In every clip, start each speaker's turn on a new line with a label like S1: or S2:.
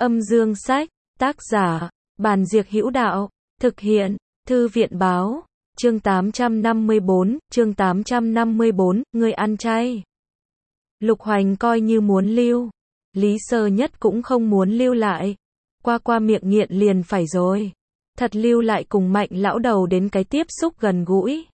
S1: Âm dương sách, tác giả, Bàn Diệc Hữu Đạo, thực hiện, Thư viện báo, chương 854, người ăn chay. Lục Hoành coi như muốn lưu, Lý Sơ Nhất cũng không muốn lưu lại, qua miệng nghiện liền phải rồi. Thật lưu lại cùng Mạnh lão đầu đến cái tiếp xúc gần gũi.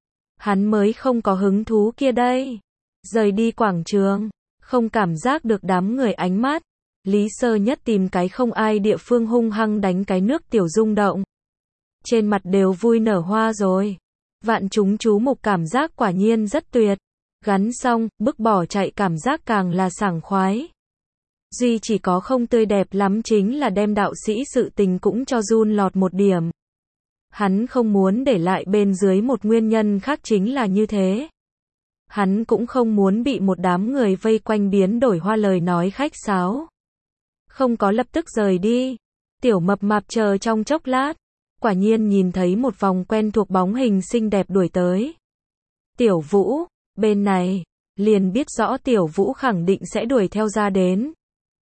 S1: Hắn mới không có hứng thú kia đây. Rời đi quảng trường, không cảm giác được đám người ánh mắt. Lý Sơ Nhất tìm cái không ai địa phương hung hăng đánh cái nước tiểu rung động. Trên mặt đều vui nở hoa rồi. Vạn chúng chú mục cảm giác quả nhiên rất tuyệt. Gắn xong, bức bỏ chạy cảm giác càng là sảng khoái. Duy chỉ có không tươi đẹp lắm chính là đem đạo sĩ sự tình cũng cho run lọt một điểm. Hắn không muốn để lại bên dưới một nguyên nhân khác chính là như thế. Hắn cũng không muốn bị một đám người vây quanh biến đổi hoa lời nói khách sáo. Không có lập tức rời đi. Tiểu Mập Mạp chờ trong chốc lát. Quả nhiên nhìn thấy một vòng quen thuộc bóng hình xinh đẹp đuổi tới. Tiểu Vũ, bên này, liền biết rõ Tiểu Vũ khẳng định sẽ đuổi theo ra đến.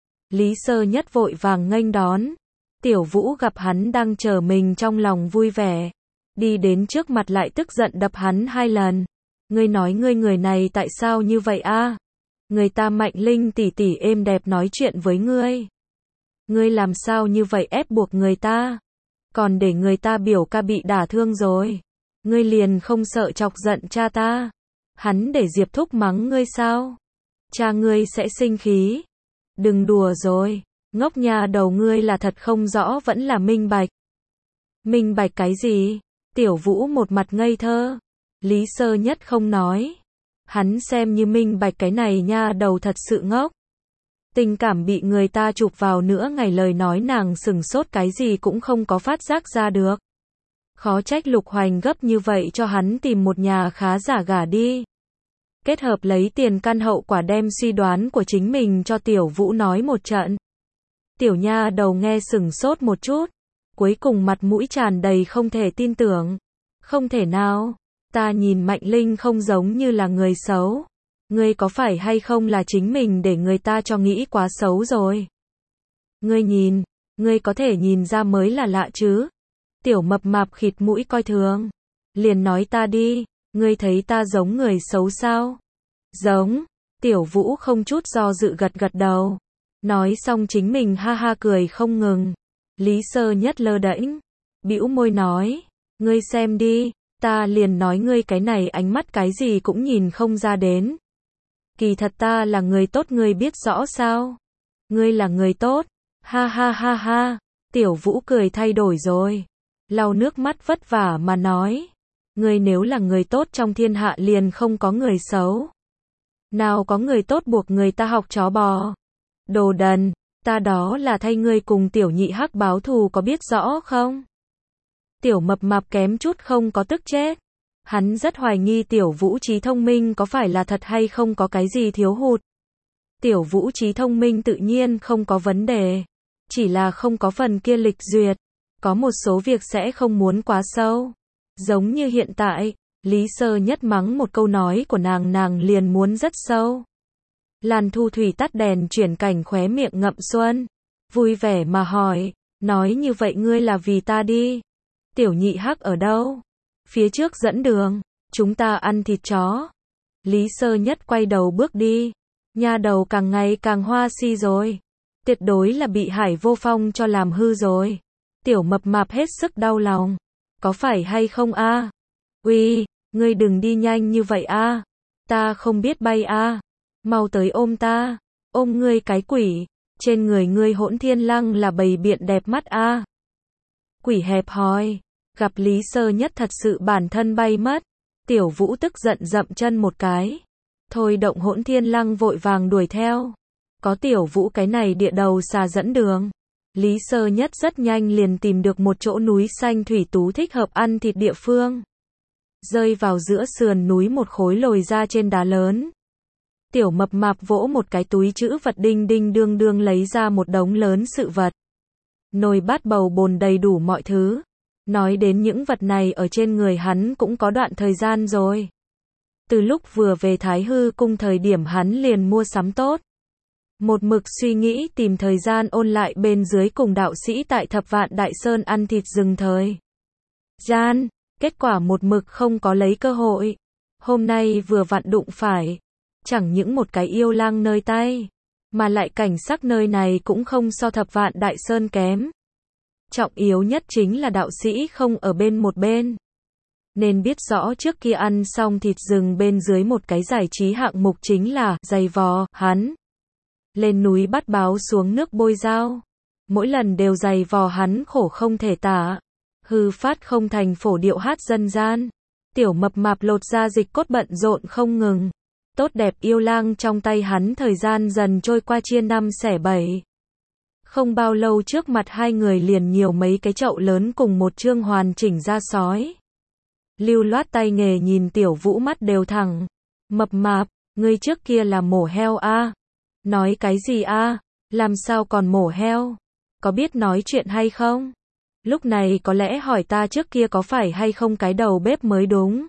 S1: Lý Sơ Nhất vội vàng nghênh đón. Tiểu Vũ gặp hắn đang chờ mình trong lòng vui vẻ. Đi đến trước mặt lại tức giận đập hắn 2 lần. Ngươi nói ngươi người này tại sao như vậy a? Người ta Mạnh Linh tỷ tỷ êm đẹp nói chuyện với ngươi. Ngươi làm sao như vậy ép buộc người ta? Còn để người ta biểu ca bị đả thương rồi. Ngươi liền không sợ chọc giận cha ta? Hắn để Diệp Thúc mắng ngươi sao? Cha ngươi sẽ sinh khí. Đừng đùa rồi. Ngốc nhà đầu ngươi là thật không rõ vẫn là minh bạch. Minh bạch cái gì? Tiểu Vũ một mặt ngây thơ. Lý Sơ Nhất không nói. Hắn xem như minh bạch cái này nha đầu thật sự ngốc. Tình cảm bị người ta chụp vào nữa ngày lời nói nàng sừng sốt cái gì cũng không có phát giác ra được. Khó trách Lục Hoành gấp như vậy cho hắn tìm một nhà khá giả gả đi. Kết hợp lấy tiền căn hậu quả đem suy đoán của chính mình cho Tiểu Vũ nói một trận. Tiểu nha đầu nghe sừng sốt một chút. Cuối cùng mặt mũi tràn đầy không thể tin tưởng. Không thể nào. Ta nhìn Mạnh Linh không giống như là người xấu. Ngươi có phải hay không là chính mình để người ta cho nghĩ quá xấu rồi. Ngươi nhìn, ngươi có thể nhìn ra mới là lạ chứ. Tiểu Mập Mạp khịt mũi coi thường. Liền nói ta đi, ngươi thấy ta giống người xấu sao? Giống. Tiểu Vũ không chút do dự gật gật đầu. Nói xong chính mình ha ha cười không ngừng. Lý Sơ Nhất lơ đễnh, bĩu môi nói, ngươi xem đi, ta liền nói ngươi cái này ánh mắt cái gì cũng nhìn không ra đến. Kỳ thật ta là người tốt ngươi biết rõ sao? Ngươi là người tốt. Ha ha ha ha. Tiểu Vũ cười thay đổi rồi. Lau nước mắt vất vả mà nói. Ngươi nếu là người tốt trong thiên hạ liền không có người xấu. Nào có người tốt buộc người ta học chó bò. Đồ đần, ta đó là thay ngươi cùng Tiểu Nhị Hắc báo thù có biết rõ không? Tiểu Mập Mạp kém chút không có tức chết. Hắn rất hoài nghi Tiểu Vũ trí thông minh có phải là thật hay không có cái gì thiếu hụt. Tiểu Vũ trí thông minh tự nhiên không có vấn đề. Chỉ là không có phần kia lịch duyệt. Có một số việc sẽ không muốn quá sâu. Giống như hiện tại, Lý Sơ Nhất mắng một câu nói của nàng liền muốn rất sâu. Lan Thu Thủy tắt đèn chuyển cảnh khóe miệng ngậm xuân. Vui vẻ mà hỏi, nói như vậy ngươi là vì ta đi. Tiểu Nhị Hắc ở đâu? Phía trước dẫn đường, chúng ta ăn thịt chó. Lý Sơ Nhất quay đầu bước đi. Nha đầu càng ngày càng hoa si rồi. Tuyệt đối là bị Hải Vô Phong cho làm hư rồi. Tiểu Mập Mạp hết sức đau lòng. Có phải hay không a? Uy, ngươi đừng đi nhanh như vậy a. Ta không biết bay a. Mau tới ôm ta. Ôm ngươi cái quỷ. Trên người ngươi Hỗn Thiên Lăng là bầy biện đẹp mắt a. Quỷ hẹp hòi. Gặp Lý Sơ Nhất thật sự bản thân bay mất. Tiểu Vũ tức giận dậm chân một cái. Thôi động Hỗn Thiên Lăng vội vàng đuổi theo. Có Tiểu Vũ cái này địa đầu xà dẫn đường. Lý Sơ Nhất rất nhanh liền tìm được một chỗ núi xanh thủy tú thích hợp ăn thịt địa phương. Rơi vào giữa sườn núi một khối lồi ra trên đá lớn. Tiểu Mập Mạp vỗ một cái túi trữ vật đinh đinh đương đương lấy ra một đống lớn sự vật. Nồi bát bầu bồn đầy đủ mọi thứ. Nói đến những vật này ở trên người hắn cũng có đoạn thời gian rồi. Từ lúc vừa về Thái Hư cung thời điểm hắn liền mua sắm tốt. Một mực suy nghĩ tìm thời gian ôn lại bên dưới cùng đạo sĩ tại Thập Vạn Đại Sơn ăn thịt rừng thời gian, kết quả một mực không có lấy cơ hội. Hôm nay vừa vặn đụng phải, chẳng những một cái yêu lang nơi tay, mà lại cảnh sắc nơi này cũng không so Thập Vạn Đại Sơn kém. Trọng yếu nhất chính là đạo sĩ không ở bên một bên. Nên biết rõ trước kia ăn xong thịt rừng bên dưới một cái giải trí hạng mục chính là giày vò hắn. Lên núi bắt báo xuống nước bôi dao. Mỗi lần đều giày vò hắn khổ không thể tả. Hư phát không thành phổ điệu hát dân gian. Tiểu mập mạp lột ra dịch cốt bận rộn không ngừng. Tốt đẹp yêu lang trong tay hắn thời gian dần trôi qua chia năm xẻ bảy. Không bao lâu trước mặt hai người liền nhiều mấy cái chậu lớn cùng một chương hoàn chỉnh da sói. Lưu Loát tay nghề nhìn Tiểu Vũ mắt đều thẳng. Mập mạp, ngươi trước kia là mổ heo a? Nói cái gì a? Làm sao còn mổ heo? Có biết nói chuyện hay không? Lúc này có lẽ hỏi ta trước kia có phải hay không cái đầu bếp mới đúng.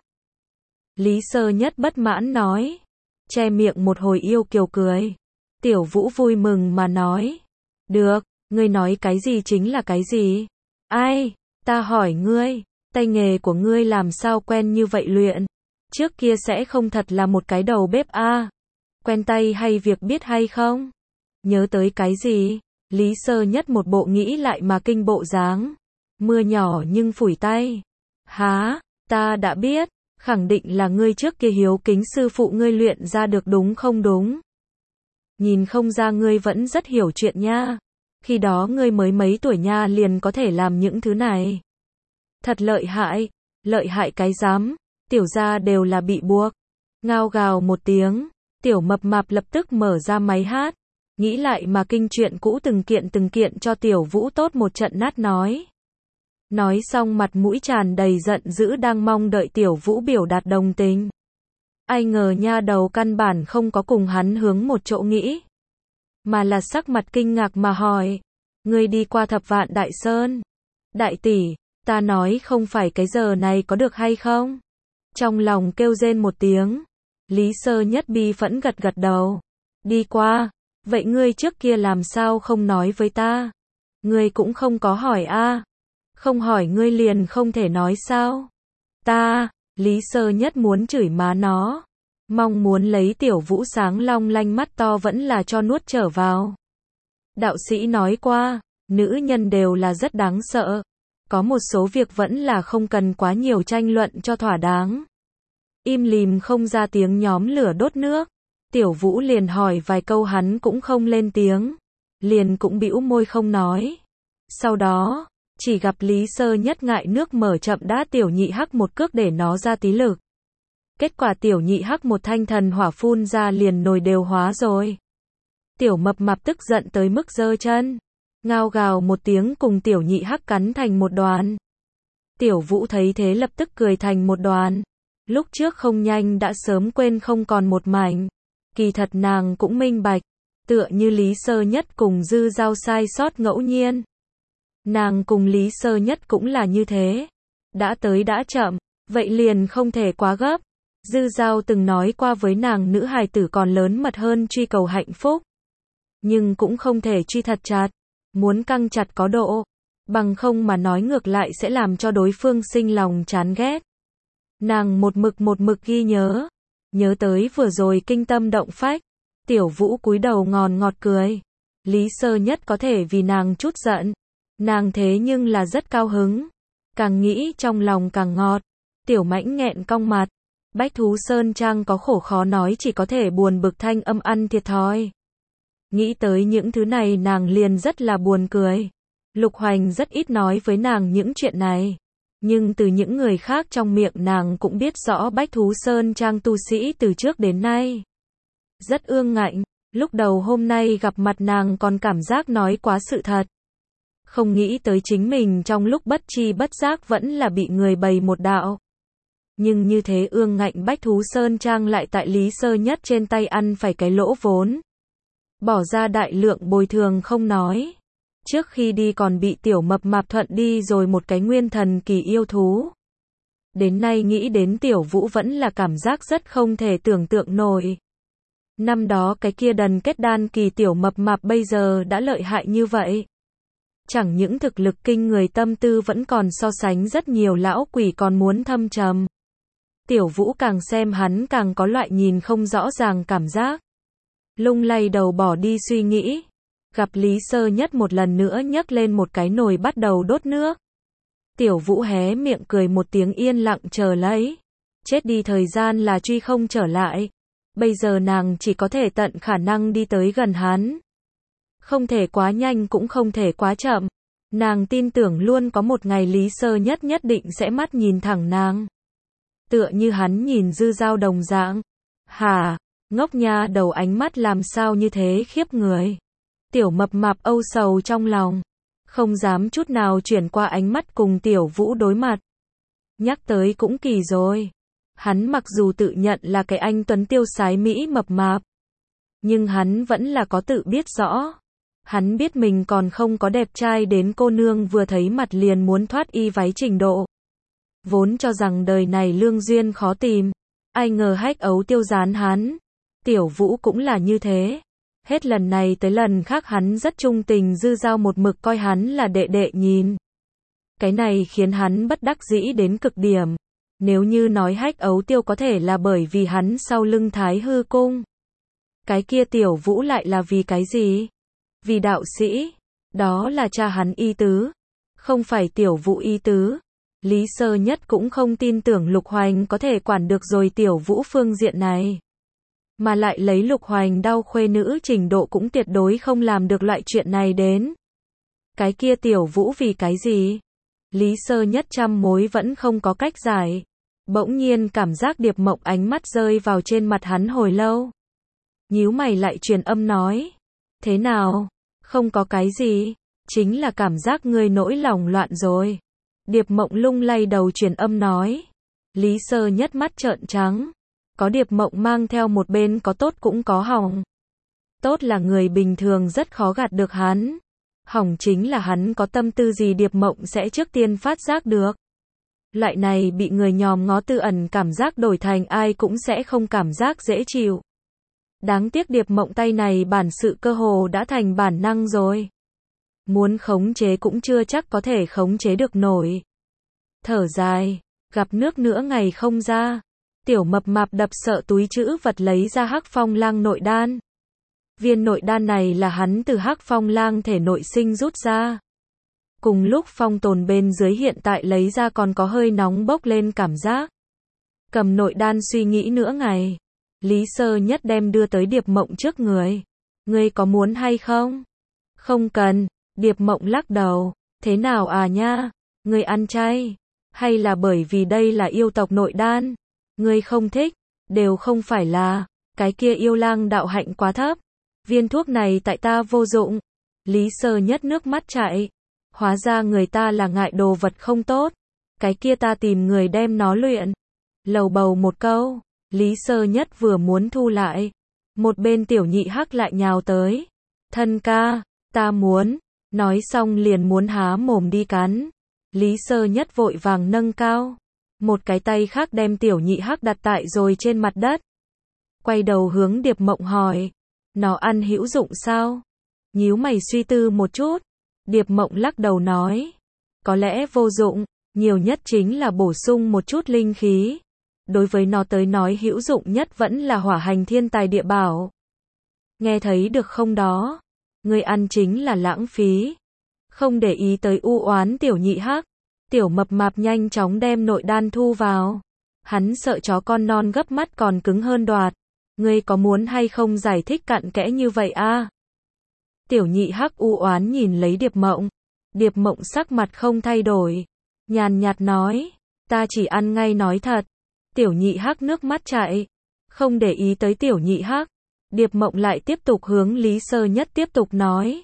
S1: Lý Sơ Nhất bất mãn nói. Che miệng một hồi yêu kiều cười. Tiểu Vũ vui mừng mà nói. Được, ngươi nói cái gì chính là cái gì? Ai, ta hỏi ngươi, tay nghề của ngươi làm sao quen như vậy luyện? Trước kia sẽ không thật là một cái đầu bếp a? Quen tay hay việc biết hay không? Nhớ tới cái gì? Lý Sơ Nhất một bộ nghĩ lại mà kinh bộ dáng. Mưa nhỏ nhưng phủi tay. Há, ta đã biết, khẳng định là ngươi trước kia hiếu kính sư phụ ngươi luyện ra được đúng không đúng? Nhìn không ra ngươi vẫn rất hiểu chuyện nha. Khi đó ngươi mới mấy tuổi nha liền có thể làm những thứ này. Thật lợi hại cái dám, tiểu gia đều là bị buộc. Ngao gào một tiếng, tiểu mập mạp lập tức mở ra máy hát. Nghĩ lại mà kinh chuyện cũ từng kiện cho Tiểu Vũ tốt một trận nát nói. Nói xong mặt mũi tràn đầy giận dữ đang mong đợi Tiểu Vũ biểu đạt đồng tình. Ai ngờ nha đầu căn bản không có cùng hắn hướng một chỗ nghĩ. Mà là sắc mặt kinh ngạc mà hỏi. Ngươi đi qua Thập Vạn Đại Sơn. Đại tỷ, ta nói không phải cái giờ này có được hay không? Trong lòng kêu rên một tiếng. Lý Sơ Nhất bi phẫn gật gật đầu. Đi qua. Vậy ngươi trước kia làm sao không nói với ta? Ngươi cũng không có hỏi a? Không hỏi ngươi liền không thể nói sao? Lý Sơ Nhất muốn chửi má nó. Mong muốn lấy Tiểu Vũ sáng long lanh mắt to vẫn là cho nuốt trở vào. Đạo sĩ nói qua, nữ nhân đều là rất đáng sợ. Có một số việc vẫn là không cần quá nhiều tranh luận cho thỏa đáng. Im lìm không ra tiếng nhóm lửa đốt nước. Tiểu Vũ liền hỏi vài câu hắn cũng không lên tiếng. Liền cũng bĩu môi không nói. Sau đó, chỉ gặp Lý Sơ Nhất ngại nước mở chậm đá Tiểu Nhị Hắc một cước để nó ra tí lực. Kết quả Tiểu Nhị Hắc một thanh thần hỏa phun ra liền nồi đều hóa rồi. Tiểu mập mạp tức giận tới mức giơ chân. Ngao gào một tiếng cùng Tiểu Nhị Hắc cắn thành một đoàn. Tiểu Vũ thấy thế lập tức cười thành một đoàn. Lúc trước không nhanh đã sớm quên không còn một mảnh. Kỳ thật nàng cũng minh bạch. Tựa như Lý Sơ Nhất cùng Dư Giao sai sót ngẫu nhiên. Nàng cùng Lý Sơ Nhất cũng là như thế. Đã tới đã chậm, vậy liền không thể quá gấp. Dư Giao từng nói qua với nàng nữ hài tử còn lớn mật hơn truy cầu hạnh phúc. Nhưng cũng không thể truy thật chặt. Muốn căng chặt có độ. Bằng không mà nói ngược lại sẽ làm cho đối phương sinh lòng chán ghét. Nàng một mực ghi nhớ. Nhớ tới vừa rồi kinh tâm động phách. Tiểu Vũ cúi đầu ngọt cười. Lý Sơ Nhất có thể vì nàng chút giận. Nàng thế nhưng là rất cao hứng. Càng nghĩ trong lòng càng ngọt. Tiểu Mãnh nghẹn cong mặt. Bách Thú Sơn Trang có khổ khó nói chỉ có thể buồn bực thanh âm ăn thiệt thòi. Nghĩ tới những thứ này nàng liền rất là buồn cười. Lục Hoành rất ít nói với nàng những chuyện này. Nhưng từ những người khác trong miệng nàng cũng biết rõ Bách Thú Sơn Trang tu sĩ từ trước đến nay. Rất ương ngạnh, lúc đầu hôm nay gặp mặt nàng còn cảm giác nói quá sự thật. Không nghĩ tới chính mình trong lúc bất tri bất giác vẫn là bị người bày một đạo. Nhưng như thế ương ngạnh Bách Thú Sơn Trang lại tại Lý Sơ Nhất trên tay ăn phải cái lỗ vốn. Bỏ ra đại lượng bồi thường không nói. Trước khi đi còn bị Tiểu mập mạp thuận đi rồi một cái nguyên thần kỳ yêu thú. Đến nay nghĩ đến Tiểu Vũ vẫn là cảm giác rất không thể tưởng tượng nổi. Năm đó cái kia đần kết đan kỳ tiểu mập mạp bây giờ đã lợi hại như vậy. Chẳng những thực lực kinh người, tâm tư vẫn còn so sánh rất nhiều lão quỷ còn muốn thâm trầm. Tiểu Vũ càng xem hắn càng có loại nhìn không rõ ràng cảm giác. Lung lay đầu bỏ đi suy nghĩ. Gặp Lý Sơ Nhất một lần nữa nhấc lên một cái nồi bắt đầu đốt nước. Tiểu Vũ hé miệng cười một tiếng yên lặng chờ lấy. Chết đi thời gian là truy không trở lại. Bây giờ nàng chỉ có thể tận khả năng đi tới gần hắn. Không thể quá nhanh cũng không thể quá chậm. Nàng tin tưởng luôn có một ngày Lý Sơ Nhất nhất định sẽ mắt nhìn thẳng nàng. Tựa như hắn nhìn Dư Dao đồng dạng. Hả, ngốc nha đầu, ánh mắt làm sao như thế khiếp người. Tiểu mập mạp âu sầu trong lòng. Không dám chút nào chuyển qua ánh mắt cùng Tiểu Vũ đối mặt. Nhắc tới cũng kỳ rồi. Hắn mặc dù tự nhận là cái anh tuấn tiêu sái mỹ mập mạp. Nhưng hắn vẫn là có tự biết rõ. Hắn biết mình còn không có đẹp trai đến cô nương vừa thấy mặt liền muốn thoát y váy trình độ. Vốn cho rằng đời này lương duyên khó tìm. Ai ngờ hách ấu tiêu gián hắn. Tiểu Vũ cũng là như thế. Hết lần này tới lần khác hắn rất trung tình, Dư Dao một mực coi hắn là đệ đệ nhìn. Cái này khiến hắn bất đắc dĩ đến cực điểm. Nếu như nói hách ấu tiêu có thể là bởi vì hắn sau lưng Thái Hư Cung. Cái kia Tiểu Vũ lại là vì cái gì? Vì đạo sĩ. Đó là cha hắn ý tứ. Không phải Tiểu Vũ ý tứ. Lý Sơ Nhất cũng không tin tưởng Lục Hoành có thể quản được rồi Tiểu Vũ phương diện này. Mà lại lấy Lục Hoành đau khuê nữ trình độ cũng tuyệt đối không làm được loại chuyện này đến. Cái kia Tiểu Vũ vì cái gì? Lý Sơ Nhất trăm mối vẫn không có cách giải. Bỗng nhiên cảm giác Điệp Mộng ánh mắt rơi vào trên mặt hắn hồi lâu. Nhíu mày lại truyền âm nói. Thế nào? Không có cái gì. Chính là cảm giác ngươi nỗi lòng loạn rồi. Điệp Mộng lung lay đầu truyền âm nói. Lý Sơ Nhất mắt trợn trắng. Có Điệp Mộng mang theo một bên có tốt cũng có hỏng. Tốt là người bình thường rất khó gạt được hắn. Hỏng chính là hắn có tâm tư gì Điệp Mộng sẽ trước tiên phát giác được. Loại này bị người nhòm ngó tư ẩn cảm giác đổi thành ai cũng sẽ không cảm giác dễ chịu. Đáng tiếc Điệp Mộng tay này bản sự cơ hồ đã thành bản năng rồi. Muốn khống chế cũng chưa chắc có thể khống chế được nổi. Thở dài, gặp nước nữa ngày không ra. Tiểu mập mạp đập sợ túi trữ vật lấy ra Hắc Phong Lang nội đan. Viên nội đan này là hắn từ Hắc Phong Lang thể nội sinh rút ra. Cùng lúc phong tồn bên dưới hiện tại lấy ra còn có hơi nóng bốc lên cảm giác. Cầm nội đan suy nghĩ nửa ngày. Lý Sơ Nhất đem đưa tới Điệp Mộng trước người. Ngươi có muốn hay không? Không cần. Điệp Mộng lắc đầu. Thế nào à nha? Ngươi ăn chay? Hay là bởi vì đây là yêu tộc nội đan? Ngươi không thích? Đều không phải là. Cái kia yêu lang đạo hạnh quá thấp. Viên thuốc này tại ta vô dụng. Lý Sơ Nhất nước mắt chảy. Hóa ra người ta là ngại đồ vật không tốt. Cái kia ta tìm người đem nó luyện. Lầu bầu một câu. Lý Sơ Nhất vừa muốn thu lại. Một bên Tiểu Nhị Hắc lại nhào tới. Thân ca, ta muốn. Nói xong liền muốn há mồm đi cắn. Lý Sơ Nhất vội vàng nâng cao. Một cái tay khác đem Tiểu Nhị Hắc đặt tại rồi trên mặt đất. Quay đầu hướng Điệp Mộng hỏi. Nó ăn hữu dụng sao? Nhíu mày suy tư một chút. Điệp Mộng lắc đầu nói. Có lẽ vô dụng. Nhiều nhất chính là bổ sung một chút linh khí. Đối với nó tới nói hữu dụng nhất vẫn là hỏa hành thiên tài địa bảo. Nghe thấy được không đó? Người ăn chính là lãng phí. Không để ý tới u oán Tiểu Nhị Hắc. Tiểu mập mạp nhanh chóng đem nội đan thu vào. Hắn sợ chó con non gấp mắt còn cứng hơn đoạt. Ngươi có muốn hay không giải thích cặn kẽ như vậy a? Tiểu Nhị Hắc u oán nhìn lấy Điệp Mộng. Điệp Mộng sắc mặt không thay đổi. Nhàn nhạt nói. Ta chỉ ăn ngay nói thật. Tiểu Nhị Hắc nước mắt chảy. Không để ý tới Tiểu Nhị Hắc. Điệp Mộng lại tiếp tục hướng Lý Sơ Nhất tiếp tục nói.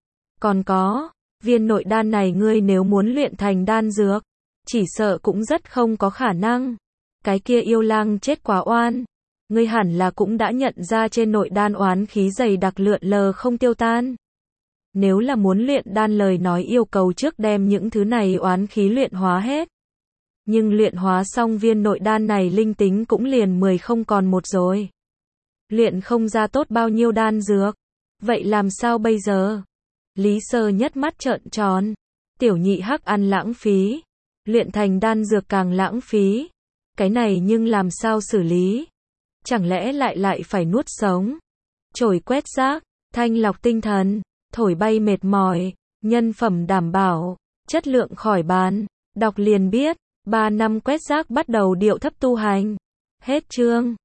S1: Còn có. Viên nội đan này ngươi nếu muốn luyện thành đan dược. Chỉ sợ cũng rất không có khả năng. Cái kia yêu lang chết quá oan. Ngươi hẳn là cũng đã nhận ra trên nội đan oán khí dày đặc lượn lờ không tiêu tan. Nếu là muốn luyện đan lời nói yêu cầu trước đem những thứ này oán khí luyện hóa hết. Nhưng luyện hóa xong viên nội đan này linh tính cũng liền 10 không còn một rồi. Luyện không ra tốt bao nhiêu đan dược. Vậy làm sao bây giờ? Lý Sơ Nhất mắt trợn tròn. Tiểu nhị hắc ăn lãng phí. Luyện thành đan dược càng lãng phí. Cái này nhưng làm sao xử lý? Chẳng lẽ lại phải nuốt sống? Chổi quét rác, thanh lọc tinh thần, thổi bay mệt mỏi, nhân phẩm đảm bảo, chất lượng khỏi bàn. Đọc liền biết, 3 năm quét rác bắt đầu điệu thấp tu hành. Hết chương.